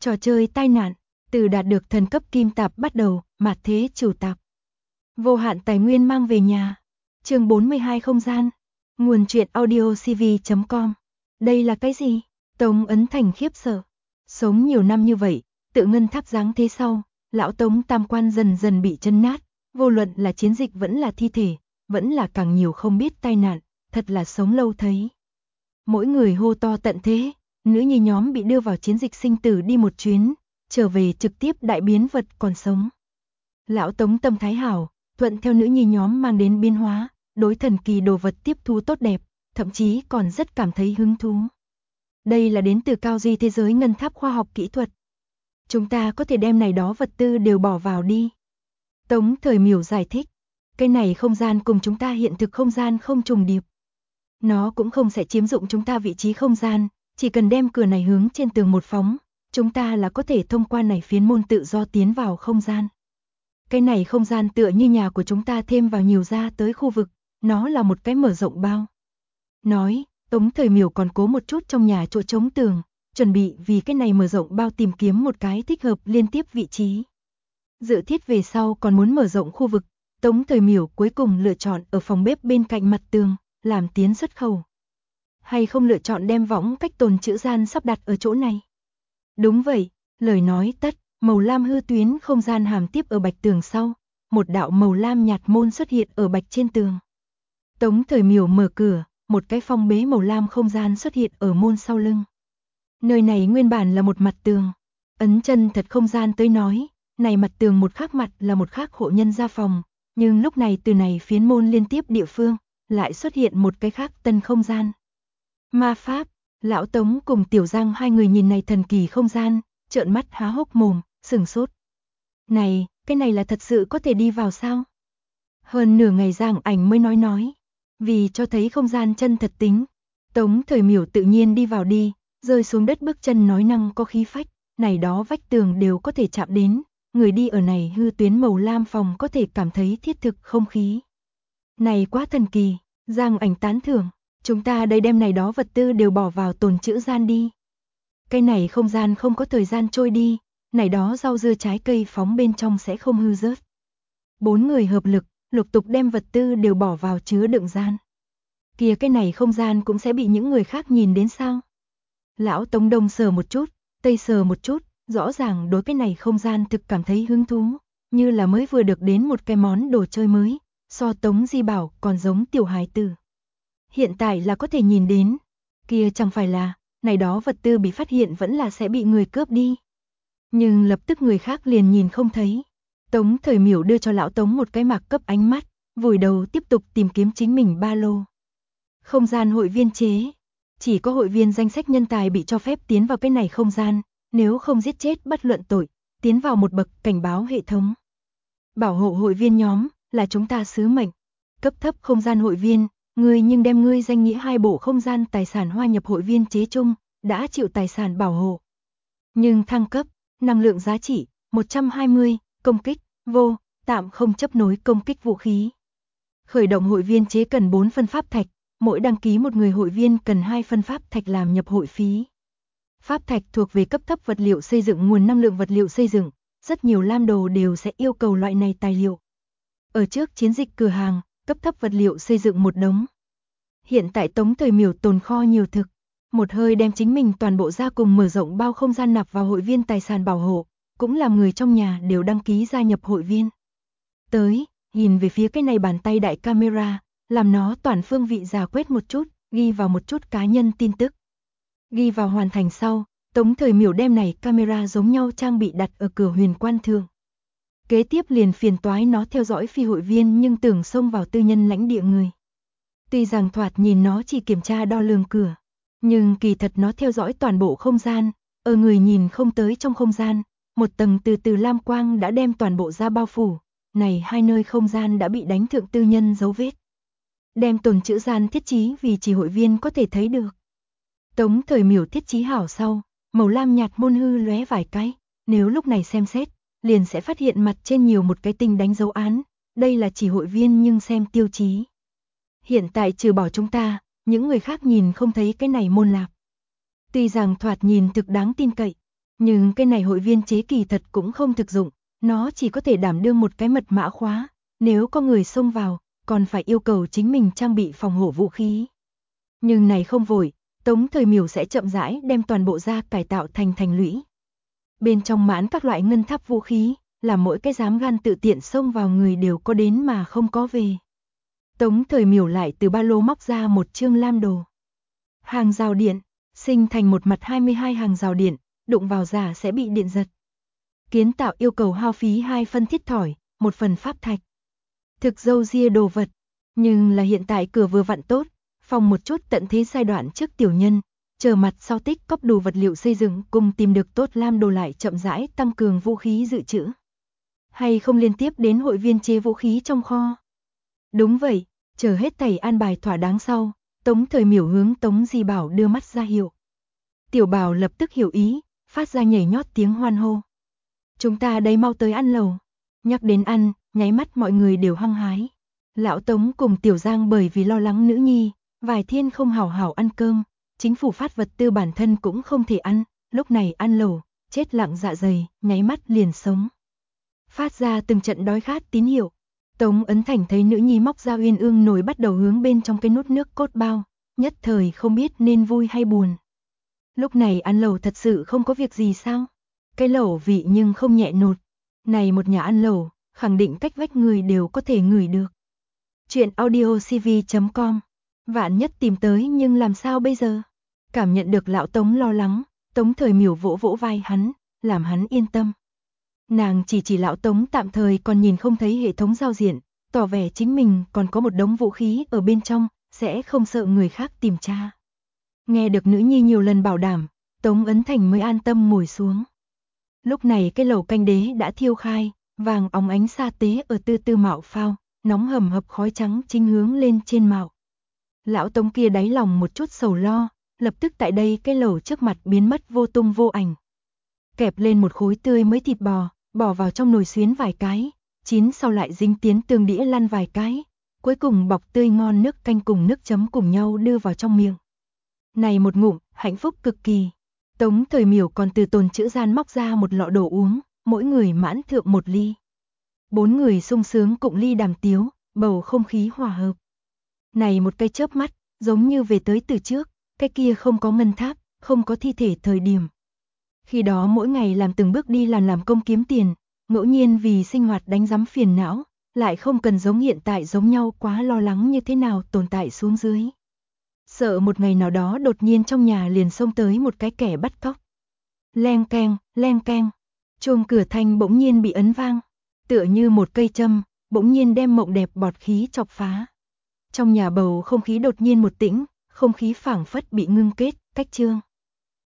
Trò chơi tai nạn, từ đạt được thần cấp kim tạp bắt đầu, mạt thế chủ tạp. Vô hạn tài nguyên mang về nhà. Chương 42 không gian. Nguồn truyện audio cv.com. Đây là cái gì? Tống Ấn Thành khiếp sợ. Sống nhiều năm như vậy, tự ngân tháp dáng thế sau, lão Tống tam quan dần dần bị chân nát, vô luận là chiến dịch vẫn là thi thể, vẫn là càng nhiều không biết tai nạn, thật là sống lâu thấy. Mỗi người hô to tận thế, nữ nhi nhóm bị đưa vào chiến dịch sinh tử đi một chuyến, trở về trực tiếp đại biến vật còn sống. Lão Tống tâm thái hảo, thuận theo nữ nhi nhóm mang đến biến hóa, đối thần kỳ đồ vật tiếp thu tốt đẹp, thậm chí còn rất cảm thấy hứng thú. Đây là đến từ cao duy thế giới ngân tháp khoa học kỹ thuật. Chúng ta có thể đem này đó vật tư đều bỏ vào đi. Tống Thời Miểu giải thích, cái này không gian cùng chúng ta hiện thực không gian không trùng điệp. Nó cũng không sẽ chiếm dụng chúng ta vị trí không gian, chỉ cần đem cửa này hướng trên tường một phóng, chúng ta là có thể thông qua này phiến môn tự do tiến vào không gian. Cái này không gian tựa như nhà của chúng ta thêm vào nhiều ra tới khu vực, nó là một cái mở rộng bao. Nói, Tống Thời Miểu còn cố một chút trong nhà chỗ chống tường, chuẩn bị vì cái này mở rộng bao tìm kiếm một cái thích hợp liên tiếp vị trí. Dự thiết về sau còn muốn mở rộng khu vực, Tống Thời Miểu cuối cùng lựa chọn ở phòng bếp bên cạnh mặt tường, làm tiến xuất khẩu. Hay không lựa chọn đem võng cách tồn trữ gian sắp đặt ở chỗ này? Đúng vậy, lời nói tất, màu lam hư tuyến không gian hàm tiếp ở bạch tường sau, một đạo màu lam nhạt môn xuất hiện ở bạch trên tường. Tống Thời Miểu mở cửa, một cái phong bế màu lam không gian xuất hiện ở môn sau lưng. Nơi này nguyên bản là một mặt tường, ấn chân thật không gian tới nói, này mặt tường một khác mặt là một khác hộ nhân gia phòng, nhưng lúc này từ này phiến môn liên tiếp địa phương, lại xuất hiện một cái khác tân không gian. Ma pháp, lão Tống cùng Tiểu Giang hai người nhìn này thần kỳ không gian, trợn mắt há hốc mồm, sửng sốt. Này, cái này là thật sự có thể đi vào sao? Hơn nửa ngày Giang Ảnh mới nói. Vì cho thấy không gian chân thật tính, Tống Thời Miểu tự nhiên đi vào đi, rơi xuống đất bước chân nói năng có khí phách, này đó vách tường đều có thể chạm đến, người đi ở này hư tuyến màu lam phòng có thể cảm thấy thiết thực không khí. Này quá thần kỳ, Giang Ảnh tán thưởng, chúng ta đây đem này đó vật tư đều bỏ vào tồn trữ gian đi. Cái này không gian không có thời gian trôi đi, này đó rau dưa trái cây phóng bên trong sẽ không hư rớt. 4 người hợp lực, lục tục đem vật tư đều bỏ vào chứa đựng gian. Kìa cái này không gian cũng sẽ bị những người khác nhìn đến sao? Lão Tống đông sờ một chút, tây sờ một chút, rõ ràng đối cái này không gian thực cảm thấy hứng thú, như là mới vừa được đến một cái món đồ chơi mới, so Tống Di Bảo còn giống tiểu hài tử. Hiện tại là có thể nhìn đến, kia chẳng phải là, này đó vật tư bị phát hiện vẫn là sẽ bị người cướp đi. Nhưng lập tức người khác liền nhìn không thấy. Tống Thời Miểu đưa cho lão Tống một cái mạc cấp ánh mắt, vùi đầu tiếp tục tìm kiếm chính mình ba lô. Không gian hội viên chế. Chỉ có hội viên danh sách nhân tài bị cho phép tiến vào cái này không gian, nếu không giết chết bất luận tội, tiến vào một bậc cảnh báo hệ thống. Bảo hộ hội viên nhóm, là chúng ta sứ mệnh. Cấp thấp không gian hội viên, ngươi nhưng đem ngươi danh nghĩa 2 bộ không gian tài sản hoa nhập hội viên chế chung, đã chịu tài sản bảo hộ. Nhưng thăng cấp, năng lượng giá trị, 120, công kích, vô, tạm không chấp nối công kích vũ khí. Khởi động hội viên chế cần 4 phân pháp thạch, mỗi đăng ký một người hội viên cần 2 phân pháp thạch làm nhập hội phí. Pháp thạch thuộc về cấp thấp vật liệu xây dựng nguồn năng lượng vật liệu xây dựng, rất nhiều lam đồ đều sẽ yêu cầu loại này tài liệu. Ở trước chiến dịch cửa hàng, cấp thấp vật liệu xây dựng một đống. Hiện tại Tống Thời Miểu tồn kho nhiều thực, một hơi đem chính mình toàn bộ ra cùng mở rộng bao không gian nạp vào hội viên tài sản bảo hộ, cũng làm người trong nhà đều đăng ký gia nhập hội viên. Tới, nhìn về phía cái này bàn tay đại camera, làm nó toàn phương vị rà quét một chút, ghi vào một chút cá nhân tin tức. Ghi vào hoàn thành sau, Tống Thời Miểu đem này camera giống nhau trang bị đặt ở cửa huyền quan thường. Kế tiếp liền phiền toái nó theo dõi phi hội viên nhưng tưởng xông vào tư nhân lãnh địa người. Tuy rằng thoạt nhìn nó chỉ kiểm tra đo lường cửa, nhưng kỳ thật nó theo dõi toàn bộ không gian, ở người nhìn không tới trong không gian, một tầng từ từ lam quang đã đem toàn bộ ra bao phủ, này hai nơi không gian đã bị đánh thượng tư nhân dấu vết. Đem tồn trữ gian thiết trí vì chỉ hội viên có thể thấy được. Tống Thời Miểu thiết trí hảo sau, màu lam nhạt môn hư lóe vài cái, nếu lúc này xem xét, liền sẽ phát hiện mặt trên nhiều một cái tinh đánh dấu án, đây là chỉ hội viên nhưng xem tiêu chí. Hiện tại trừ bỏ chúng ta, những người khác nhìn không thấy cái này môn lạp. Tuy rằng thoạt nhìn thực đáng tin cậy, Nhưng cái này hội viên chế kỳ thật cũng không thực dụng, nó chỉ có thể đảm đương một cái mật mã khóa, nếu có người xông vào, còn phải yêu cầu chính mình trang bị phòng hộ vũ khí. Nhưng này không vội, Tống Thời Miểu sẽ chậm rãi đem toàn bộ ra cải tạo thành thành lũy. Bên trong mãn các loại ngân tháp vũ khí, là mỗi cái dám gan tự tiện xông vào người đều có đến mà không có về. Tống Thời Miểu lại từ ba lô móc ra một chương lam đồ. Hàng rào điện, sinh thành một mặt 22 hàng rào điện, đụng vào giả sẽ bị điện giật. Kiến tạo yêu cầu hao phí 2 phân thiết thỏi, 1 phần pháp thạch. Thực dâu ria đồ vật, nhưng là hiện tại cửa vừa vặn tốt, phòng một chút tận thế giai đoạn trước tiểu nhân, chờ mặt sau tích cóp đủ vật liệu xây dựng cùng tìm được tốt lam đồ lại chậm rãi tăng cường vũ khí dự trữ. Hay không liên tiếp đến hội viên chế vũ khí trong kho. Đúng vậy, chờ hết thảy an bài thỏa đáng sau, Tống Thời Miểu hướng Tống Di Bảo đưa mắt ra hiệu. Tiểu Bảo lập tức hiểu ý, phát ra nhảy nhót tiếng hoan hô. Chúng ta đây mau tới ăn lẩu. Nhắc đến ăn, nháy mắt mọi người đều hăng hái. Lão Tống cùng Tiểu Giang bởi vì lo lắng nữ nhi, vài thiên không hảo hảo ăn cơm, chính phủ phát vật tư bản thân cũng không thể ăn, lúc này ăn lẩu, chết lặng dạ dày, nháy mắt liền sống. Phát ra từng trận đói khát tín hiệu. Tống Ấn Thành thấy nữ nhi móc ra uyên ương nồi bắt đầu hướng bên trong cái nút nước cốt bao, nhất thời không biết nên vui hay buồn. Lúc này ăn lẩu thật sự không có việc gì sao? Cái lẩu vị nhưng không nhẹ nột. Này một nhà ăn lẩu, khẳng định cách vách người đều có thể ngửi được. Chuyện audiocv.com. Vạn nhất tìm tới nhưng làm sao bây giờ? Cảm nhận được lão Tống lo lắng, Tống Thời Miểu vỗ vỗ vai hắn, làm hắn yên tâm. Nàng chỉ lão Tống tạm thời còn nhìn không thấy hệ thống giao diện, tỏ vẻ chính mình còn có một đống vũ khí ở bên trong, sẽ không sợ người khác tìm tra. Nghe được nữ nhi nhiều lần bảo đảm, Tống Ấn Thành mới an tâm ngồi xuống. Lúc này cái lẩu canh đế đã thiêu khai, vàng óng ánh sa tế ở từ từ mạo phao, nóng hầm hập khói trắng chính hướng lên trên mạo. Lão Tống kia đáy lòng một chút sầu lo, lập tức tại đây cái lẩu trước mặt biến mất vô tung vô ảnh. Kẹp lên một khối tươi mới thịt bò, bỏ vào trong nồi xuyến vài cái, chín sau lại dính tiến tương đĩa lăn vài cái, cuối cùng bọc tươi ngon nước canh cùng nước chấm cùng nhau đưa vào trong miệng. Này một ngụm, hạnh phúc cực kỳ. Tống Thời Miểu còn từ tồn trữ gian móc ra một lọ đồ uống, mỗi người mãn thượng một ly. 4 người sung sướng cụng ly đàm tiếu, bầu không khí hòa hợp. Này một cái chớp mắt, giống như về tới từ trước, cái kia không có ngân tháp, không có thi thể thời điểm. Khi đó mỗi ngày làm từng bước đi làm công kiếm tiền, ngẫu nhiên vì sinh hoạt đánh giấm phiền não, lại không cần giống hiện tại giống nhau quá lo lắng như thế nào tồn tại xuống dưới. Sợ một ngày nào đó đột nhiên trong nhà liền xông tới một cái kẻ bắt cóc. Leng keng, chuông cửa thanh bỗng nhiên bị ấn vang, tựa như một cây châm, bỗng nhiên đem mộng đẹp bọt khí chọc phá. Trong nhà bầu không khí đột nhiên một tĩnh, không khí phảng phất bị ngưng kết, cách chương.